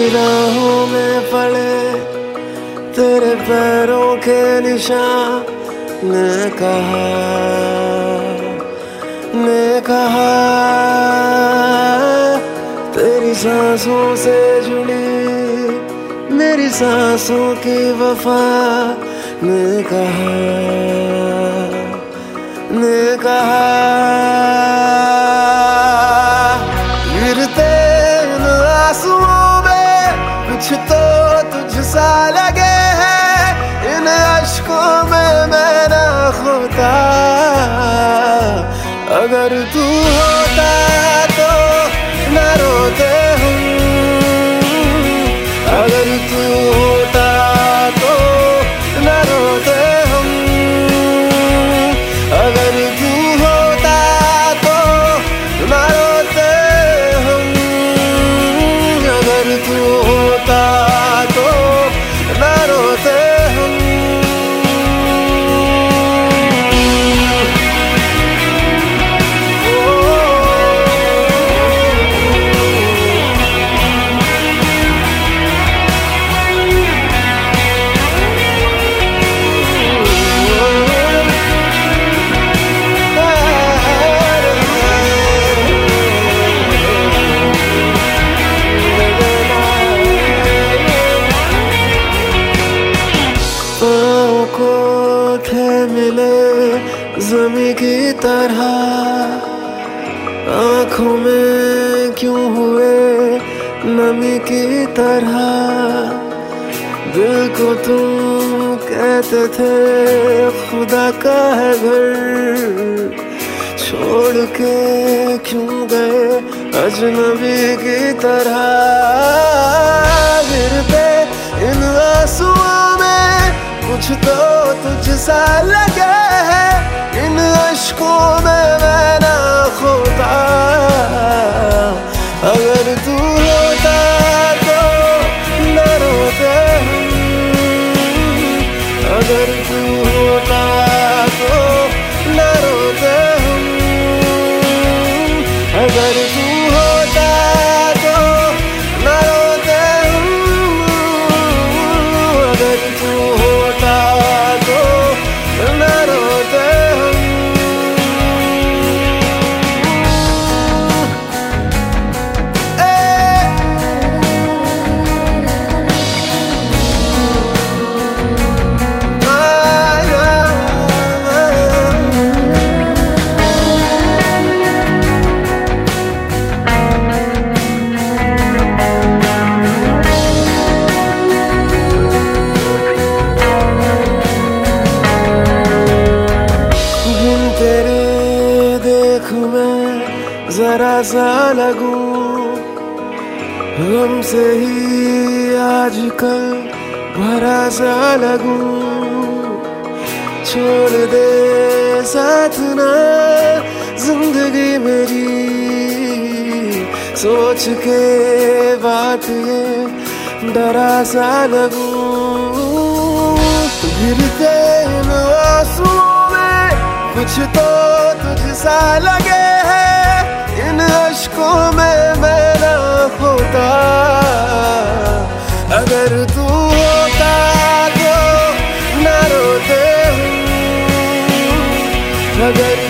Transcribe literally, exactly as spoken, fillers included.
राहों में पड़े तेरे पैरों के निशान, ने कहा ने कहा तेरी सांसों से जुड़ी मेरी सांसों की वफा, ने कहा ने कहा गिरते इन आंसुओं में कुछ तो तुझसा लगे है, इन अश्कों में मैं ना खोता। अगर तू होता तो न रोते हम, अगर तू होता तो न रोते हम, अगर तू होता तो न रोते हम, अगर तू होता तो न रोते हम। मिले ज़मीं की तरह आँखों में क्यों हुए नमी की तरह, दिल को तुम कहते थे खुदा का है घर, छोड़ के क्यों गए अजनबी की तरह। गिरते इन आंसुओं में कुछ तो तुझसा लगे है, इन अश्कों में मैं ना खोता। अगर तू होता तो न रोते हम, अगर तू होता तो न रोते हम, अगर तू होता तो न रोते हम, अगर तू होता तो न रोते हम। जरा सा लगूं हमसे ही आजकल भरा सा लगूं, छोड़ दे साथ ना जिंदगी मेरी, सोच के बात ये डरा सा लगूं। गिरते इन आंसुओं में कुछ तो तुझसा लगे है, इन अश्कों में मैं ना खोता। अगर तू होता तो न रोते हम, अगर